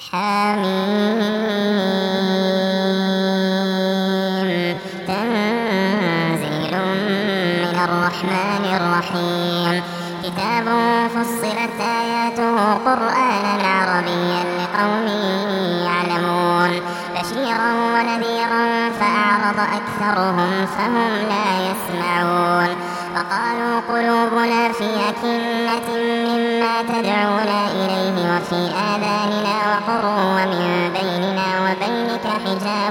حميم تنزيل من الرحمن الرحيم كتاب فصلت آياته قرآنا عربيا لقوم يعلمون بشيرا ونذيرا فأعرض أكثرهم فهم لا يسمعون وقالوا قلوبنا في أكنة مما تدعونا إليه وفي آذاننا وقر ومن بيننا وبينك حجاب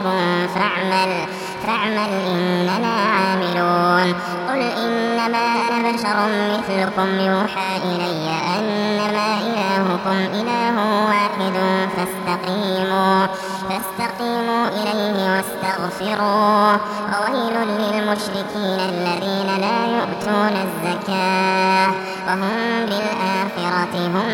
فاعمل إننا عاملون قل إنما أنا بشر مثلكم يوحى إلي أنما إلهكم إله واحد فاستقيموا إليه واستغفروه وويل للمشركين الذين لا يؤتون الزكاة وهم بالآخرة هم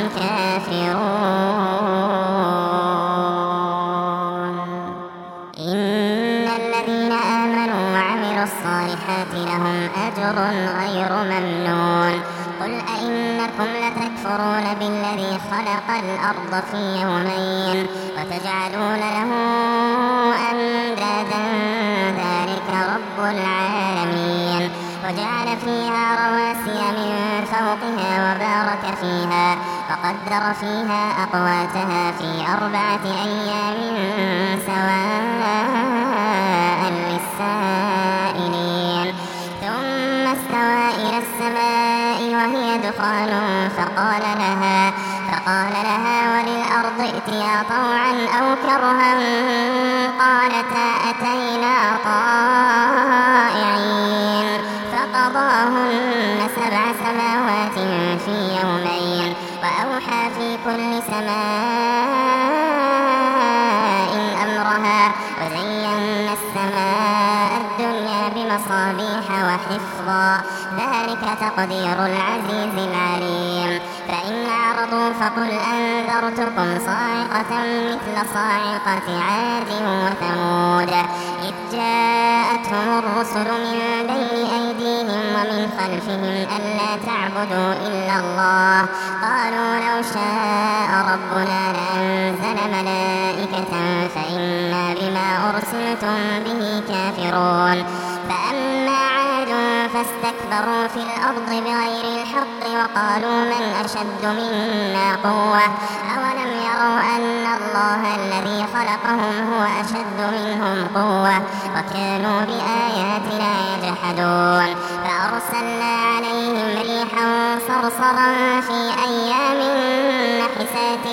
كافرون إن الذين آمنوا وعملوا الصالحات لهم أجر غير ممنون قل أئنكم لتكفرون بالذي خلق الأرض في يومين وتجعلون له أندادا ذلك رب العالمين وجعل فيها رواسي من فوقها وبارك فيها وقدر فيها أقواتها في 4 أيام سواء للسائلين ثم استوى إلى السماء وهي دخان فقال لها وللأرض ائتيا طوعا أو كرها قالتا أتينا طائعين فقضاهن 7 سماوات في يومين وأوحى في كل سماء أمرها وزينا السماء الدنيا بمصابيح وحفظا ذلك تقدير العزيز العليم فإن أعرضوا فقل أنذرتكم صاعقة مثل صاعقة عاد وثمود إذ جاءتهم الرسل من بين أيديهم ومن خلفهم ألا تعبدوا إلا الله قالوا لو شاء ربنا لأنزل ملائكة فإنا بما أرسلتم به كافرون فأما عاد فاستكبروا في الأرض بغير الحق وقالوا من أشد منا قوة أولم يروا أن الله الذي خلقهم هو أشد منهم قوة وكانوا بآياتنا يجحدون فأرسلنا عليهم ريحا صرصرا في أيام نحسات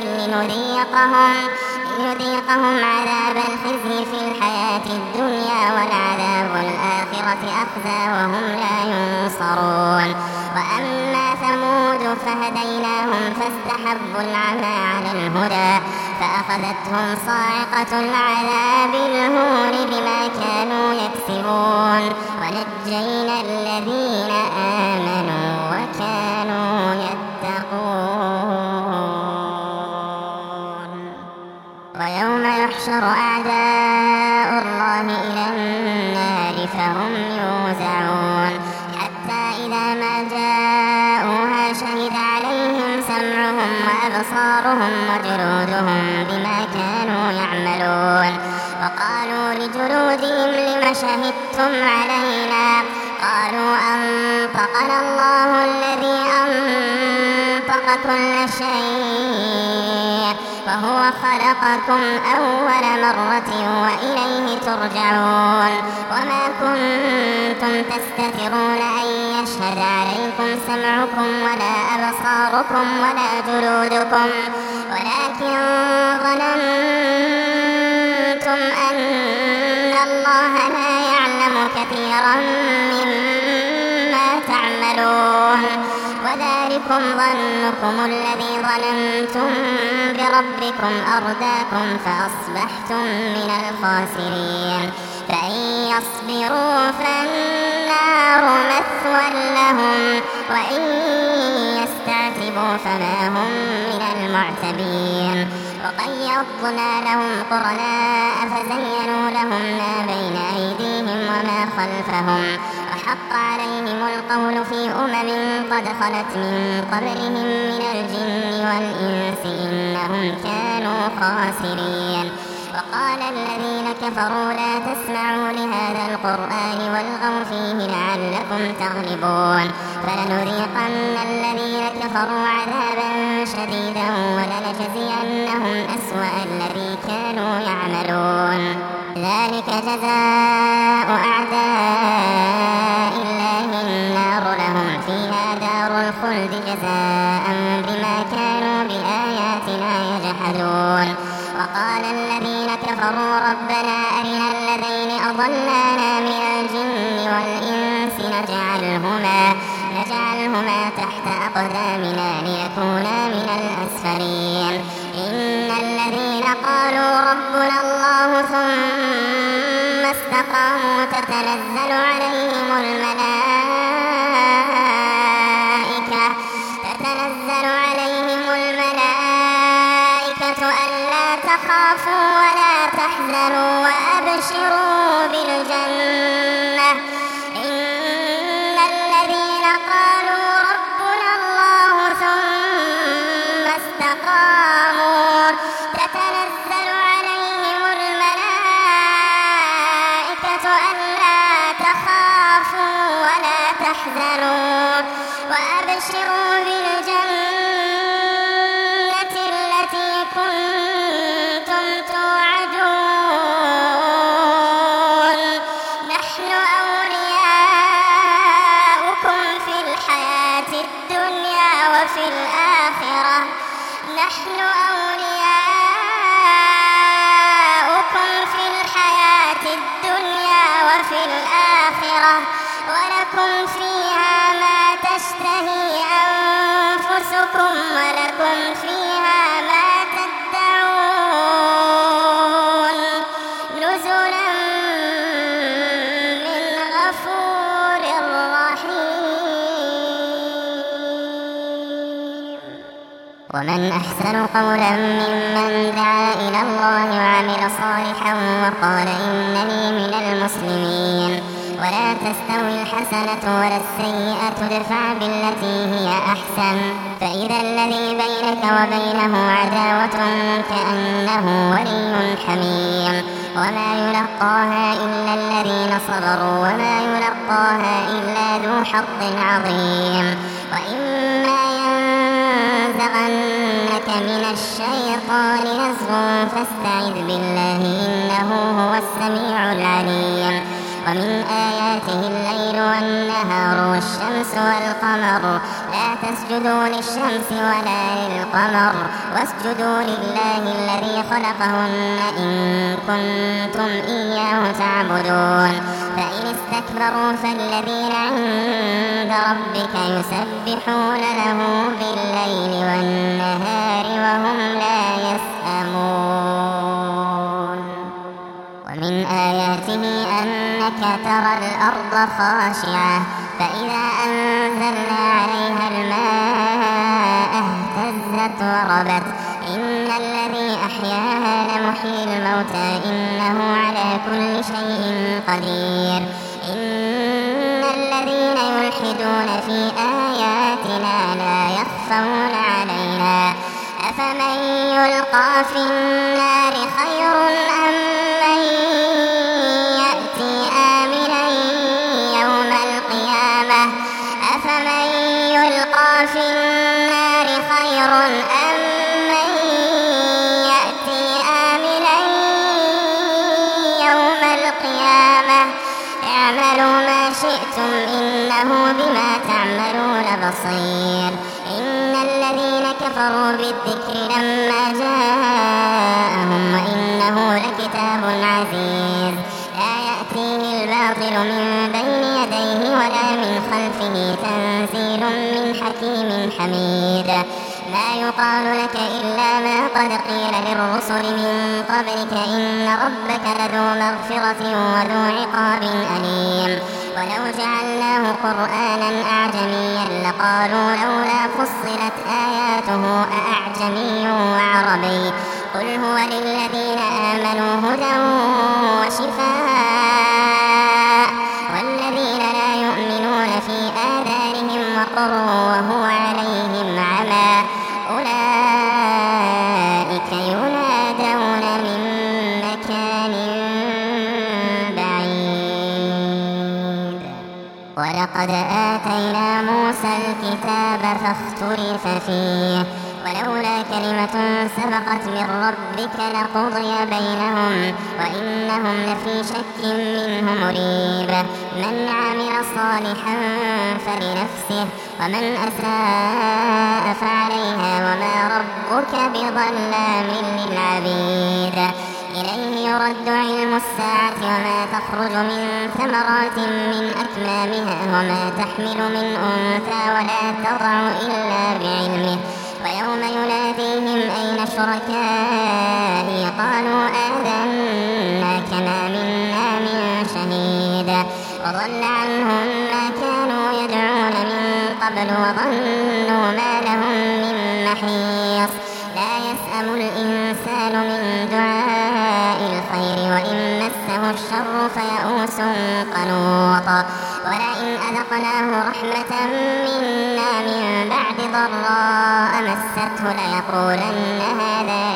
لنذيقهم عذاب الخزي في الحياة الدنيا ولعذاب الآخرة أخزى وهم لا ينصرون وأما ثمود فهديناهم فاستحبوا العمى على الهدى فأخذتهم صاعقة العذاب الهون بما كانوا يكسبون ونجينا الذين آمنوا وكانوا يتقون ويوم يحشر أعداء الله إلى النار فهم يوزعون حتى إذا ما جاءوها شهد عليهم سمعهم وأبصارهم وجلودهم بما كانوا يعملون وقالوا لجلودهم لم شهدتم علينا قالوا أنطقنا الله الذي أنطق كل شيء وهو خلقكم أول مرة وإليه ترجعون وما كنتم تستترون أن يشهد عليكم سمعكم ولا أبصاركم ولا جلودكم ولكن ظننتم أن الله لا يعلم كثيرا مما تعملون وذلكم ظنكم الذي ظننتم بربكم أرداكم فأصبحتم من الخاسرين فإن يصبروا فالنار مثوى لهم وإن يستعتبوا فما هم من المعتبين وقيضنا لهم قرناء فزينوا لهم ما بين أيديهم وما خلفهم وحق عليهم القول في قد خلت من قبلهم من الجن والإنس إنهم كانوا خاسرين. وقال الذين كفروا لا تسمعوا لهذا القرآن والغوا فيه لعلكم تغلبون. فلنذيقن الذين كفروا عذابا شديدا ولنجزينهم أسوأ الذي كانوا يعملون. ذلك جزاء أعداء الله النار لهم فيها دار الخلد جزاء بما كانوا بآياتنا يجحدون. وقال الذين كفروا ربنا أرنا الذين أضلانا من الجن والإنس نجعلهما تحت أقدامنا ليكونا من الأسفلين. إن الذين قالوا ربنا الله ثم استقاموا تتنزل عليهم الملائكة ألا تخافوا ولا تحزنوا وأبشروا بالجنة. إن الذين قالوا ربنا الله ثم استقاموا تتنزل عليهم الملائكة ألا تخافوا ولا تحزنوا وأبشروا بالجنة التي كنتم توعدون. نحن أولياؤكم في الحياة الدنيا وفي الآخرة ولكم فيها ما تشتهي أنفسكم ولكم فيها ما تدعون نزلا من غفور رحيم. ومن أحسن قولا ممن دعا إلى الله وعمل صالحا وقال إنني من المسلمين. ولا تستوي الحسنة ولا السيئة ادفع بالتي هي أحسن فإذا الذي بينك وبينه عداوة كأنه ولي حميم. وما يلقاها إلا الذين صبروا وما يلقاها إلا ذو حظ عظيم. وإما ينزغنك من الشيطان نزغ فاستعذ بالله إنه هو السميع العليم. ومن آياته الليل والنهار والشمس والقمر لا تسجدوا للشمس ولا للقمر واسجدوا لله الذي خلقهن إن كنتم إياه تعبدون. فإن استكبروا فالذين عند ربك يسبحون له بالليل والنهار وهم لا يسأمون. ومن آياته أنك ترى الأرض خاشعة فإذا أنزلنا عليها الماء اهتزت وربت. إن الذي أحياها لمحيي الموتى إنه على كل شيء قدير. إن الذين يلحدون في آياتنا لا يخفون علينا أفمن يلقى في النار خير أم من يأتي آمنا يوم القيامة أفمن يلقى في النار خير أم من يأتي آمنا يوم القيامة اعملوا ما شئتم إنه بما تعملون بصير. إن الذين كفروا بالذكر لما جاءهم وإنه لكتاب عزيز لا يأتيه الباطل من بين يديه ولا من خلفه تنزيل من حكيم حميد. ما يقال لك إلا ما قد قيل للرسل من قبلك إن ربك لذو مغفرة وذو عقاب أليم. ولو جعلناه قرآنا أعجميا لقالوا لولا فصلت آياته أأعجمي وعربي قل هو للذين آمنوا هدى وشفاء والذين لا يؤمنون ولقد آتينا موسى الكتاب فاختلف فيه ولولا كلمة سبقت من ربك لقضي بينهم وإنهم لفي شك منه مريب من عمل صالحا فلنفسه ومن أساء فعليها وما ربك بظلام للعبيد إليه يرد علم الساعة وما تخرج من ثمرات من أكمامها وما تحمل من أنثى ولا تضع إلا بعلمه ويوم يناديهم أين شركائي قالوا آذنا كما منا من شهيد وضل عنهم ما كانوا يدعون من قبل وظنوا ما لهم من محيص لا يسأم الإنسان من دعاء الخير وإن مسه الشر فيئوس قنوط ولئن أذقناه رحمة منا من بعد ضراء مسته ليقولن هذا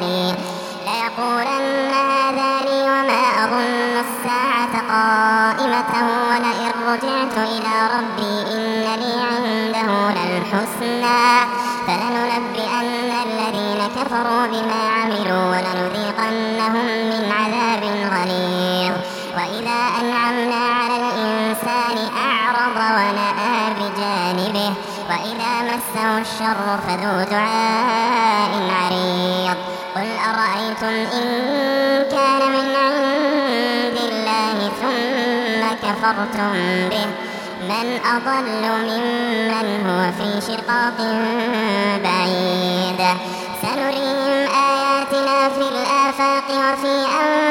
لي وما أظن الساعة قائمة ولئن رجعت إلى ربي إن لي عنده للحسنى فلننبئن الذين كفروا بما عملوا ولنذيقنهم من عذاب غليظ وإذا أنعمنا على الإنسان أعرض ونأى بجانبه وإذا مسه الشر فذو دعاء عريض قل أرأيتم إن كان من عند الله ثم كفرتم به من أضل ممن هو في شقاق بعيد سنريهم آياتنا في الآفاق وفي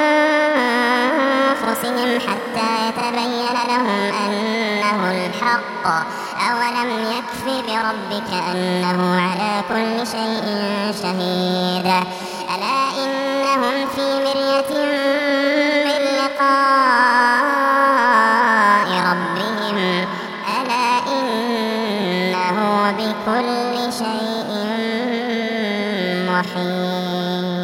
أنفسهم حتى يتبين لهم أنه الحق أولم يكف بربك أنه على كل شيء شهيد ألا إنهم في مرية من لقاء ربهم ألا إنه بكل شيء محيط.